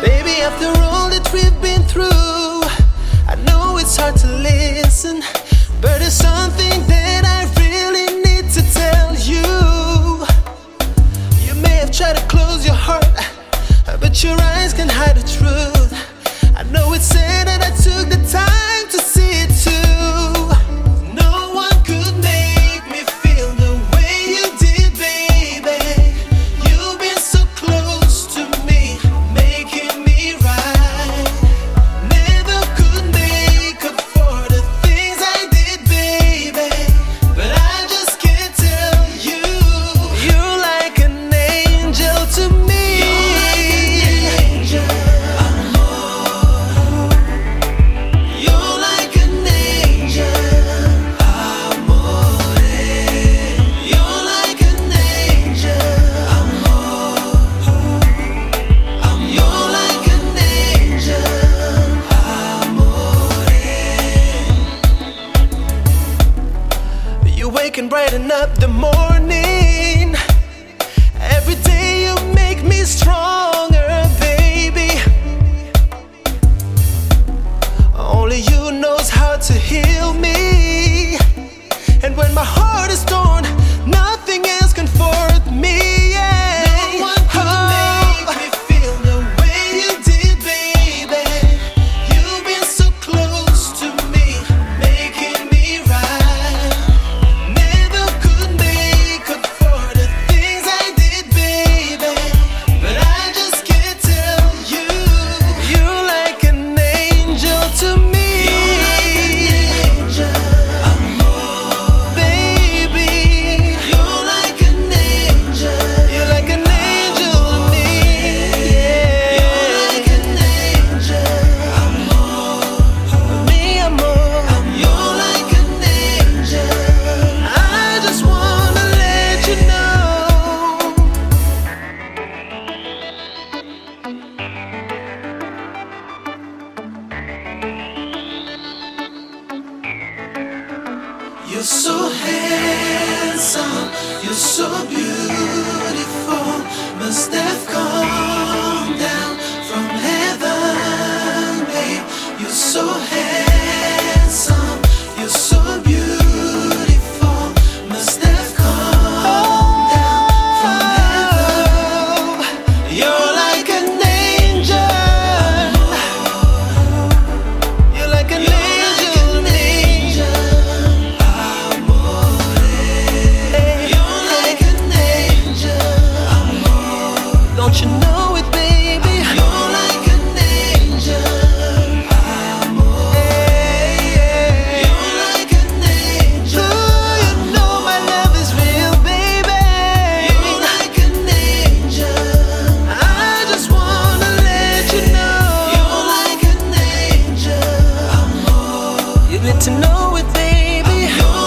Baby, after all that we've been through, I know it's hard to listen, but it's something that I really need to tell you. You may have tried to close your heart, but your eyes can hide the truth. I know it's sad that I took the time to see it too. No one could make me feel the way you did, baby. You've been so close to me, making me right. Never could make up for the things I did, baby, but I just can't tell you. You're like an angel to me. You wake and brighten up the morning. Every day you make me stronger, baby. Only you knows how to heal me. And when my heart is torn, nothing else can comfort me. Yeah. No one could make me feel the way you did, baby. You've been so close to me, making me right. Never could make up for the things I did, baby, but I just can't tell you. You're like an angel to me. You're so handsome, you're so beautiful. Must have come down from heaven, babe. You're so handsome, you're so beautiful. Must have come down from heaven. You're like an angel. You're like an angel. Don't you know it, baby? You're like an angel. Hey, you're like an angel. Ooh, you know my love is real, baby. You're like an angel. I just wanna let you know. You're like an angel. You need to know it, baby.